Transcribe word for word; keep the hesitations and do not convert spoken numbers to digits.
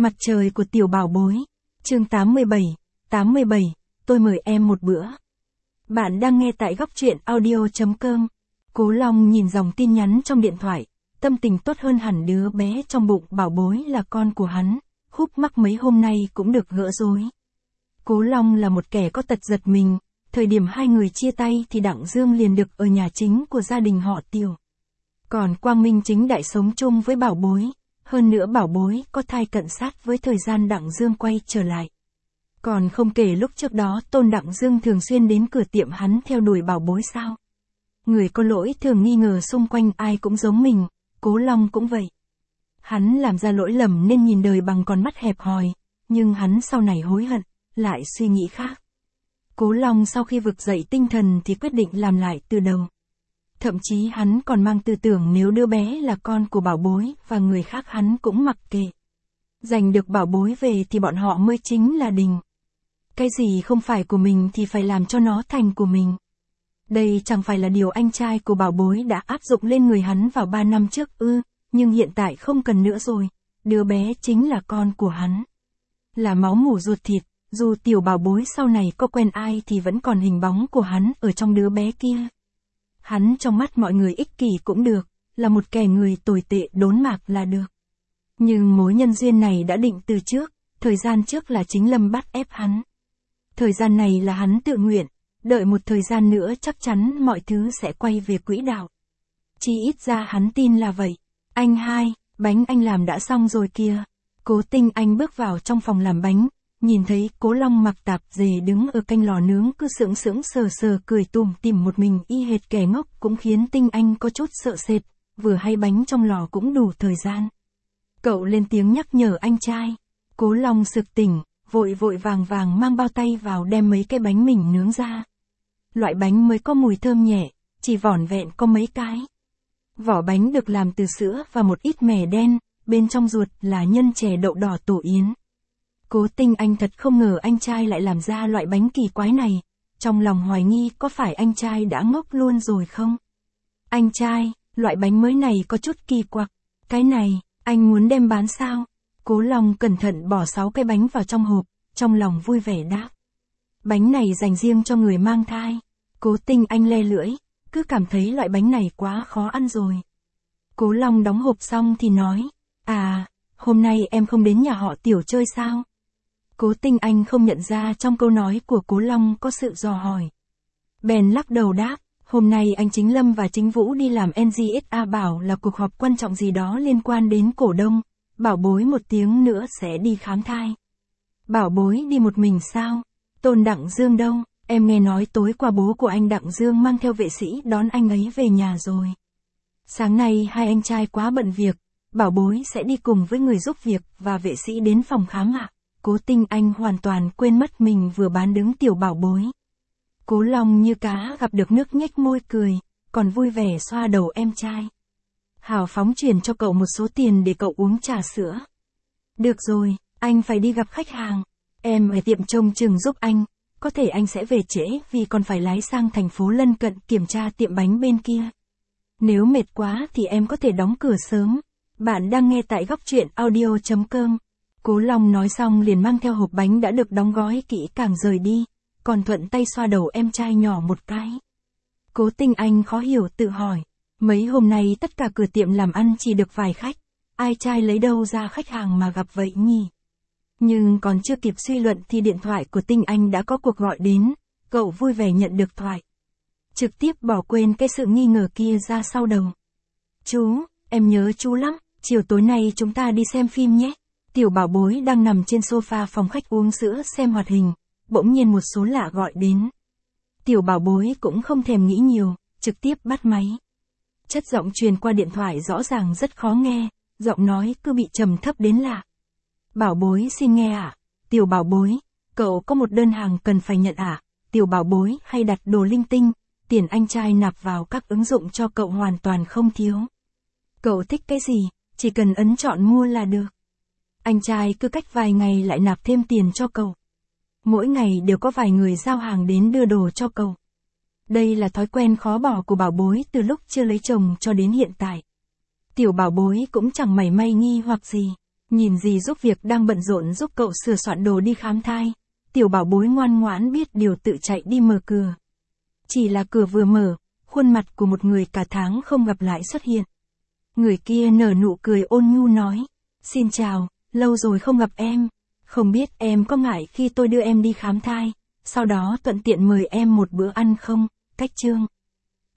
Mặt trời của tiểu bảo bối. Chương tám mươi bảy, tám mươi bảy, tôi mời em một bữa. Bạn đang nghe tại góc truyện audio chấm com. Cố Long nhìn dòng tin nhắn trong điện thoại, tâm tình tốt hơn hẳn. Đứa bé trong bụng bảo bối là con của hắn, khúc mắc mấy hôm nay cũng được gỡ rối. Cố Long là một kẻ có tật giật mình, thời điểm hai người chia tay thì Đặng Dương liền được ở nhà chính của gia đình họ Tiểu. Còn Quang Minh chính đại sống chung với bảo bối, hơn nữa bảo bối có thai cận sát với thời gian Đặng Dương quay trở lại. Còn không kể lúc trước đó Tôn Đặng Dương thường xuyên đến cửa tiệm hắn theo đuổi bảo bối sao. Người có lỗi thường nghi ngờ xung quanh ai cũng giống mình, Cố Long cũng vậy. Hắn làm ra lỗi lầm nên nhìn đời bằng con mắt hẹp hòi, nhưng hắn sau này hối hận, lại suy nghĩ khác. Cố Long sau khi vực dậy tinh thần thì quyết định làm lại từ đầu. Thậm chí hắn còn mang tư tưởng nếu đứa bé là con của bảo bối và người khác hắn cũng mặc kệ. Giành được bảo bối về thì bọn họ mới chính là đình. Cái gì không phải của mình thì phải làm cho nó thành của mình. Đây chẳng phải là điều anh trai của bảo bối đã áp dụng lên người hắn vào ba năm trước ư, nhưng hiện tại không cần nữa rồi, đứa bé chính là con của hắn. Là máu mủ ruột thịt, dù tiểu bảo bối sau này có quen ai thì vẫn còn hình bóng của hắn ở trong đứa bé kia. Hắn trong mắt mọi người ích kỷ cũng được, là một kẻ người tồi tệ đốn mạc là được. Nhưng mối nhân duyên này đã định từ trước, thời gian trước là chính Lâm bắt ép hắn. Thời gian này là hắn tự nguyện, đợi một thời gian nữa chắc chắn mọi thứ sẽ quay về quỹ đạo. Chỉ ít ra hắn tin là vậy. Anh hai, bánh anh làm đã xong rồi kìa. Cố Tinh Anh bước vào trong phòng làm bánh, nhìn thấy Cố Long mặc tạp dề đứng ở canh lò nướng cứ sững sững sờ sờ cười tủm tỉm một mình y hệt kẻ ngốc cũng khiến Tinh Anh có chút sợ sệt, vừa hay bánh trong lò cũng đủ thời gian. Cậu lên tiếng nhắc nhở anh trai. Cố Long sực tỉnh, vội vội vàng vàng mang bao tay vào đem mấy cái bánh mình nướng ra. Loại bánh mới có mùi thơm nhẹ, chỉ vỏn vẹn có mấy cái. Vỏ bánh được làm từ sữa và một ít mè đen, bên trong ruột là nhân chè đậu đỏ tổ yến. Cố Tinh Anh thật không ngờ anh trai lại làm ra loại bánh kỳ quái này, trong lòng hoài nghi có phải anh trai đã ngốc luôn rồi không? Anh trai, loại bánh mới này có chút kỳ quặc, cái này, anh muốn đem bán sao? Cố Long cẩn thận bỏ sáu cái bánh vào trong hộp, trong lòng vui vẻ đáp. Bánh này dành riêng cho người mang thai. Cố Tinh Anh le lưỡi, cứ cảm thấy loại bánh này quá khó ăn rồi. Cố Long đóng hộp xong thì nói, à, hôm nay em không đến nhà họ Tiểu chơi sao? Cố Tinh Anh không nhận ra trong câu nói của Cố Long có sự dò hỏi. Bèn lắc đầu đáp, hôm nay anh Chính Lâm và Chính Vũ đi làm en giê ét a bảo là cuộc họp quan trọng gì đó liên quan đến cổ đông, bảo bối một tiếng nữa sẽ đi khám thai. Bảo bối đi một mình sao? Tôn Đặng Dương đâu? Em nghe nói tối qua bố của anh Đặng Dương mang theo vệ sĩ đón anh ấy về nhà rồi. Sáng nay hai anh trai quá bận việc, bảo bối sẽ đi cùng với người giúp việc và vệ sĩ đến phòng khám ạ. Cố Tinh Anh hoàn toàn quên mất mình vừa bán đứng tiểu bảo bối. Cố Long như cá gặp được nước nhếch môi cười, còn vui vẻ xoa đầu em trai. Hào phóng chuyển cho cậu một số tiền để cậu uống trà sữa. Được rồi, anh phải đi gặp khách hàng. Em ở tiệm trông chừng giúp anh, có thể anh sẽ về trễ vì còn phải lái sang thành phố lân cận kiểm tra tiệm bánh bên kia. Nếu mệt quá thì em có thể đóng cửa sớm. Bạn đang nghe tại góc truyện audio chấm com. Cố Long nói xong liền mang theo hộp bánh đã được đóng gói kỹ càng rời đi, còn thuận tay xoa đầu em trai nhỏ một cái. Cố Tinh Anh khó hiểu tự hỏi, mấy hôm nay tất cả cửa tiệm làm ăn chỉ được vài khách, ai trai lấy đâu ra khách hàng mà gặp vậy nhỉ? Nhưng còn chưa kịp suy luận thì điện thoại của Tinh Anh đã có cuộc gọi đến, cậu vui vẻ nhận được thoại. Trực tiếp bỏ quên cái sự nghi ngờ kia ra sau đầu. Chú, em nhớ chú lắm, chiều tối nay chúng ta đi xem phim nhé. Tiểu bảo bối đang nằm trên sofa phòng khách uống sữa xem hoạt hình, bỗng nhiên một số lạ gọi đến. Tiểu bảo bối cũng không thèm nghĩ nhiều, trực tiếp bắt máy. Chất giọng truyền qua điện thoại rõ ràng rất khó nghe, giọng nói cứ bị trầm thấp đến lạ. Bảo bối xin nghe ạ. À? Tiểu bảo bối, cậu có một đơn hàng cần phải nhận ạ. À? Tiểu bảo bối hay đặt đồ linh tinh, tiền anh trai nạp vào các ứng dụng cho cậu hoàn toàn không thiếu. Cậu thích cái gì, chỉ cần ấn chọn mua là được. Anh trai cứ cách vài ngày lại nạp thêm tiền cho cậu. Mỗi ngày đều có vài người giao hàng đến đưa đồ cho cậu. Đây là thói quen khó bỏ của bảo bối từ lúc chưa lấy chồng cho đến hiện tại. Tiểu bảo bối cũng chẳng mảy may nghi hoặc gì. Nhìn dì giúp việc đang bận rộn giúp cậu sửa soạn đồ đi khám thai. Tiểu bảo bối ngoan ngoãn biết điều tự chạy đi mở cửa. Chỉ là cửa vừa mở, khuôn mặt của một người cả tháng không gặp lại xuất hiện. Người kia nở nụ cười ôn nhu nói, xin chào, lâu rồi không gặp em. Không biết em có ngại khi tôi đưa em đi khám thai, sau đó thuận tiện mời em một bữa ăn không? Cách chương